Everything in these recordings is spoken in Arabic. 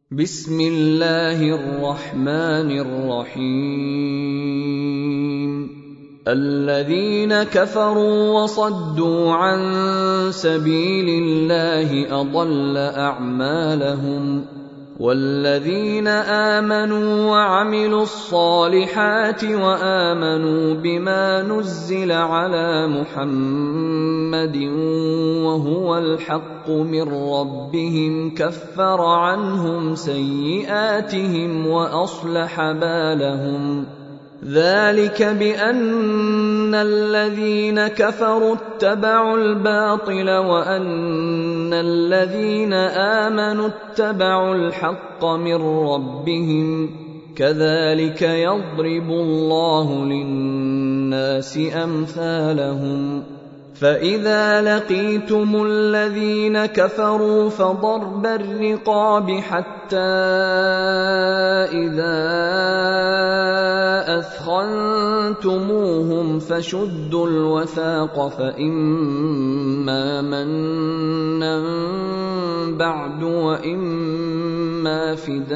بسم الله الرحمن الرحيم الذين كفروا وصدوا عن سبيل الله أضل أعمالهم والذين آمنوا وعملوا الصالحات وآمنوا بما نزل على محمد وهو الحق من ربهم كفر عنهم سيئاتهم وأصلح بالهم ذلك بأن الذين كفروا اتبعوا الباطل وأن الذين آمنوا اتبعوا الحق من ربهم كذلك يضرب الله للناس أمثالهم فإذا لقيتم الذين كفروا فضرب الرقاب حتى إذا أثخنتموهم فشدوا الوثاق فإما منا بعد وإما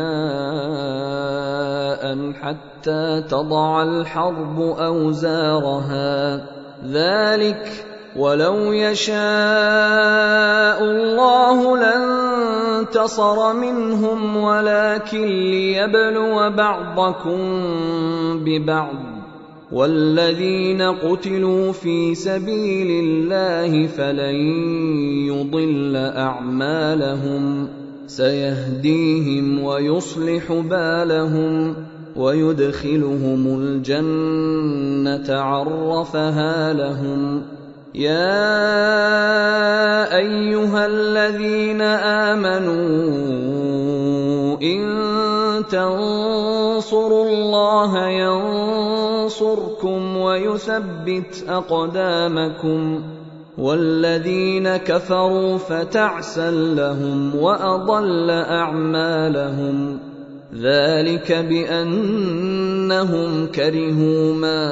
فداء حتى تضع الحرب أوزارها ذلك ولو يشاء الله لانتصر منهم ولكن ليبلو بعضكم ببعض والذين قتلوا في سبيل الله فلن يضل أعمالهم سيهديهم ويصلح بالهم ويدخلهم الجنة عرفها لهم يا أيها الذين آمنوا إن تنصروا الله ينصركم ويثبت أقدامكم والذين كفروا فتعسا لهم وأضل أعمالهم ذلك بأنهم كرهوا ما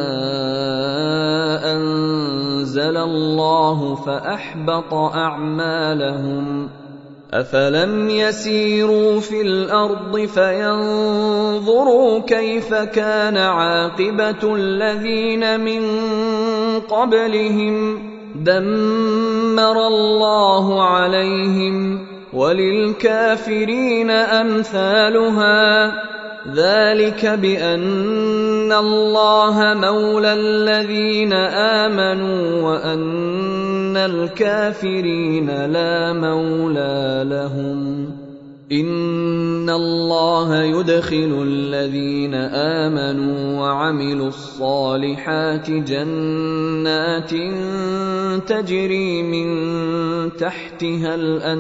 أنزل الله فأحبط أعمالهم أفلم يسيروا في الأرض فينظروا كيف كان عاقبة الذين من قبلهم دمر الله عليهم وللكافرين أمثالها ذلك بأن الله مولى الذين آمنوا وأن الكافرين لا مولى لهم إن الله يدخل الذين آمنوا وعملوا الصالحات جنات تجري من تحتها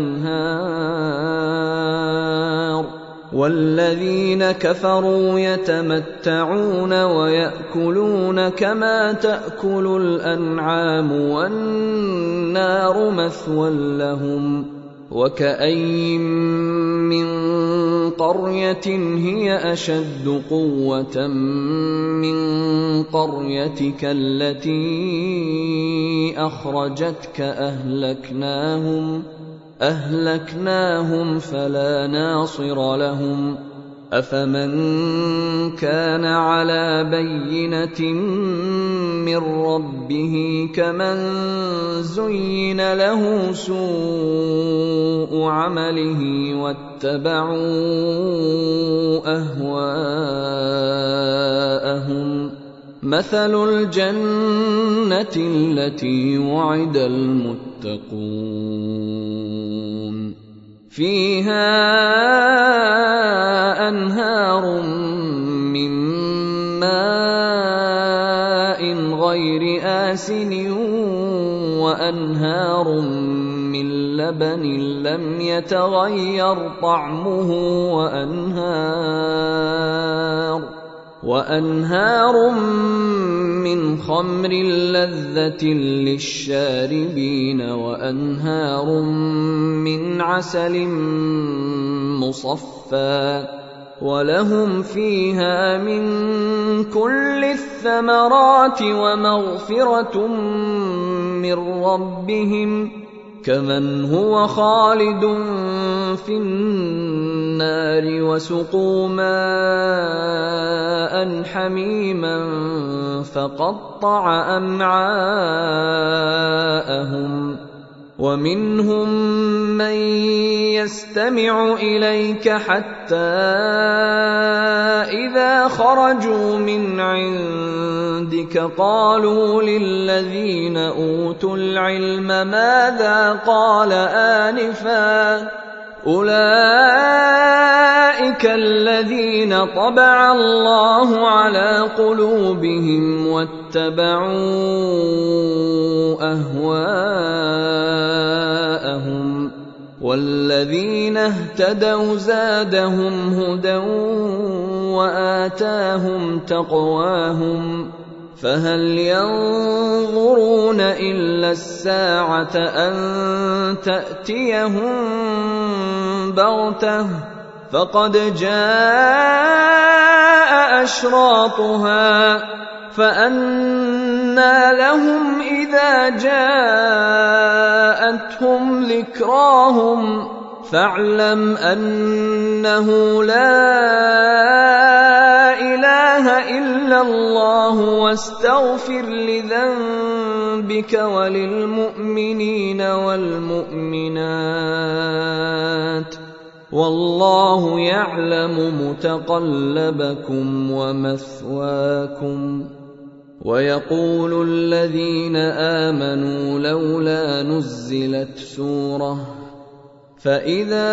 الأنهار والذين كفروا يتمتعون ويأكلون كما تأكل الأنعام والنار مثوى لهم وكأين من قرية هي أشد قوة من قريتك التي أخرجتك أهلكناهم فلا ناصر لهم أفمن كان على بينة من ربه كمن زين له سوء عمله واتبعوا أهواءهم مثل الجنة التي وعد المتقون فيها أنهار من ماء غير آسن وأنهار من لبن لم يتغير طعمه وأنهار من خمر لذة للشاربين وأنهار من عسل مصفى ولهم فيها من كل الثمرات ومغفرة من ربهم كمن هو خالد في النار النَّارِ وَسُقُوا مَاءً حَمِيمًا فَقَطَّعَ أَمْعَاءَهُمْ وَمِنْهُمْ مَنْ يَسْتَمِعُ إِلَيْكَ حَتَّى إِذَا خَرَجُوا مِنْ عِنْدِكَ قَالُوا لِلَّذِينَ أُوتُوا الْعِلْمَ مَاذَا قَالَ آنِفًا أُولَئِكَ الَّذِينَ طَبَعَ اللَّهُ عَلَى قُلُوبِهِمْ وَاتَّبَعُوا أَهْوَاءَهُمْ وَالَّذِينَ اهْتَدَوْا زَادَهُمْ هُدًى وَآتَاهُمْ تَقْوَاهُمْ فَهَلْ يَنظُرُونَ إِلَّا السَّاعَةَ أَن تَأْتِيَهُم بَغْتَةً فَقَدْ جَاءَ أَشْرَاطُهَا فَأَنَّىٰ لَهُمْ إِذَا جَاءَتْهُمْ ذِكْرَاهُمْ فَاعْلَمْ أَنَّهُ لَا إِلَٰهَ إِلَّا اللَّهُ وَاسْتَغْفِرْ لِذَنبِكَ وَلِلْمُؤْمِنِينَ وَالْمُؤْمِنَاتِ وَاللَّهُ يَعْلَمُ مُتَقَلَّبَكُمْ وَمَثْوَاكُمْ وَيَقُولُ الَّذِينَ آمَنُوا لَوْلَا نُزِّلَتْ سُورَةٌ فَإِذَا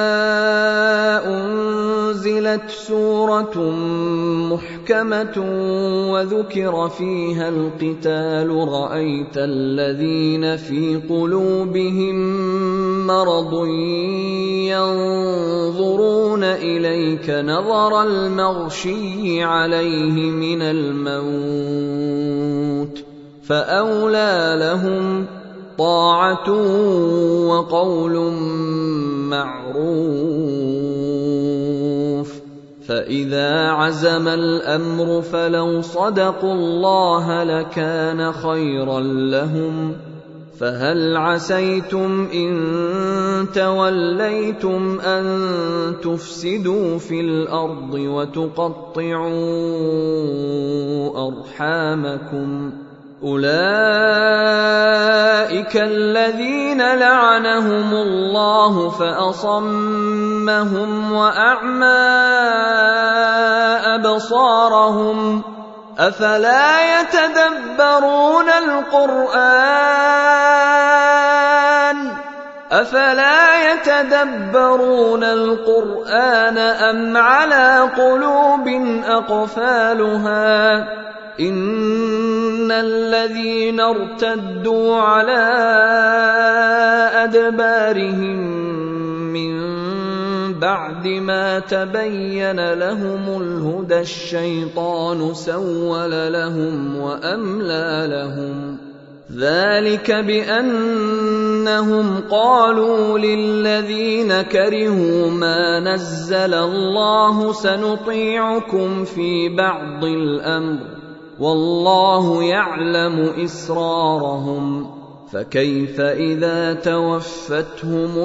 أُنزِلَتْ سُورَةٌ مُحْكَمَةٌ وَذُكِرَ فِيهَا الْقِتَالُ رَأَيْتَ الَّذِينَ فِي قُلُوبِهِم مَّرَضٌ يَنظُرُونَ إِلَيْكَ نَظَرَ الْمَغْشِيِّ عَلَيْهِ مِنَ الْمَوْتِ فَأَوْلَىٰ لَهُمْ طَاعَةٌ وَقَوْلٌ مَّعْرُوفٌ فَإِذَا عَزَمَ الْأَمْرُ فَلَوْ صَدَقُوا اللَّهَ لَكَانَ خَيْرًا لَّهُمْ فَهَلْ عَسَيْتُمْ إِن تَوَلَّيْتُمْ أَن تُفْسِدُوا فِي الْأَرْضِ وَتُقَطِّعُوا أَرْحَامَكُمْ أُولَئِكَ الَّذِينَ لَعَنَهُمُ اللَّهُ فَأَصَمَّهُمْ وَأَعْمَىٰ أَبْصَارَهُمْ أَفَلَا يَتَدَبَّرُونَ الْقُرْآنَ أَمْ عَلَىٰ قُلُوبٍ أَقْفَالُهَا إِنَّ الَّذِينَ ارْتَدُّوا عَلَىٰ أَدْبَارِهِم مِّن بَعْدِ مَا تَبَيَّنَ لَهُمُ الْهُدَى الشَّيْطَانُ سَوَّلَ لَهُمْ وَأَمْلَىٰ لَهُمْ ذَٰلِكَ بِأَنَّهُمْ قَالُوا لِلَّذِينَ كَرِهُوا مَا نَزَّلَ اللَّهُ سَنُطِيعُكُمْ فِي بَعْضِ الْأَمْرِ وَاللَّهُ يَعْلَمُ إِسْرَارَهُمْ فَكَيْفَ إِذَا تَوَفَّتْهُمُ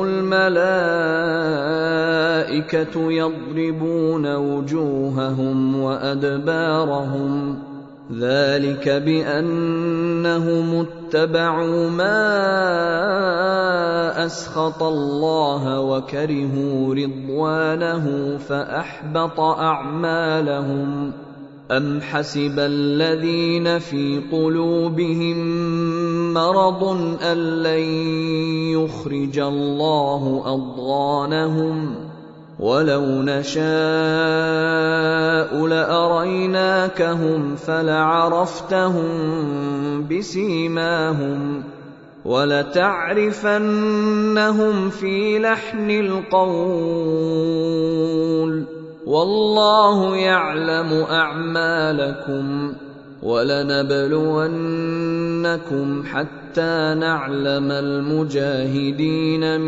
الْمَلَائِكَةُ يَضْرِبُونَ وُجُوهَهُمْ وَأَدْبَارَهُمْ ذَلِكَ بِأَنَّهُمُ اتَّبَعُوا مَا أَسْخَطَ اللَّهَ وَكَرِهُوا رِضْوَانَهُ فَأَحْبَطَ أَعْمَالَهُمْ أَمْ حَسِبَ الَّذِينَ فِي قُلُوبِهِم مَّرَضٌ أَن لَّن يُخْرِجَ اللَّهُ أَضْغَانَهُمْ وَلَوْ نَشَاءُ لَأَرَيْنَاكَهُمْ فَلَعَرَفْتَهُم بِسِيمَاهُمْ وَلَتَعْرِفَنَّهُمْ فِي لَحْنِ الْقَوْلِ وَاللَّهُ يَعْلَمُ أَعْمَالَكُمْ وَلَنَبْلُوَنَّكُمْ حَتَّىٰ نَعْلَمَ الْمُجَاهِدِينَ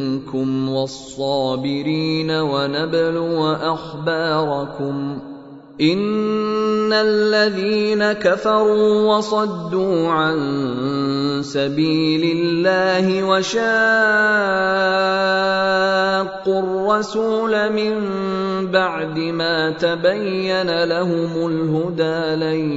مِنكُمْ وَالصَّابِرِينَ وَنَبْلُوَ أَخْبَارَكُمْ إن الذين كفروا وصدوا عن سبيل الله وشاقوا الرسول من بعد ما تبين لهم الهدى لن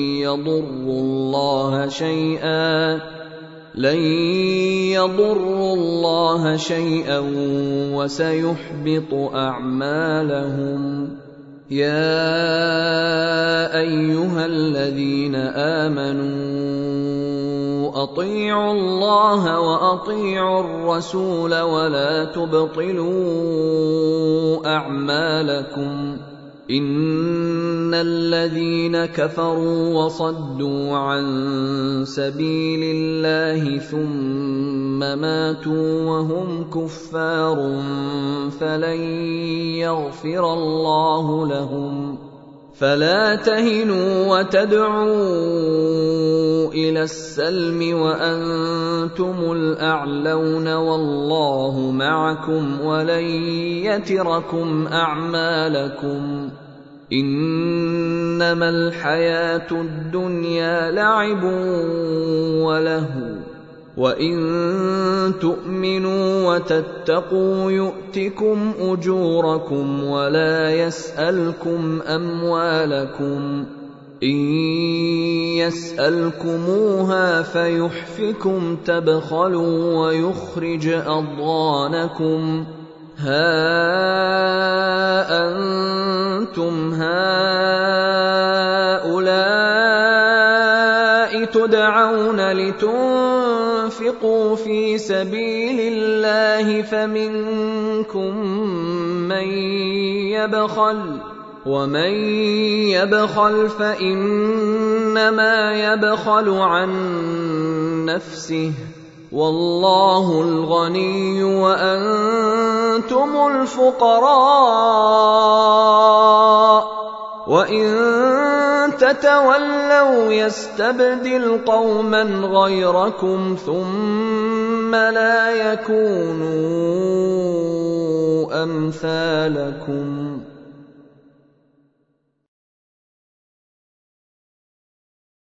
يضروا الله شيئا وسيحبط أعمالهم. يا أيها الذين آمنوا أطيعوا الله وأطيعوا الرسول ولا تبطلوا أعمالكم. إن الذين كفروا وصدوا عن سبيل الله ثم ماتوا وهم كفار فلن يغفر الله لهم. فلا تهنوا وتدعوا إلى السلم وأنتم الأعلون والله معكم ولن يتركم أعمالكم. إنما الحياة الدنيا لعب ولهو وإن تؤمنوا وتتقوا يؤتكم أجوركم ولا يسألكم أموالكم. إن يسألكموها فيحفكم تبخلوا ويخرج أضغانكم. ها أنتم هؤلاء تدعون لتنفقوا في سبيل الله فمنكم من يبخل ومن يبخل فإنما يبخل عن نفسه والله الغني وأنتم الفقراء وإن تتولوا يستبدل قوما غيركم ثم لا يكونوا أمثالكم.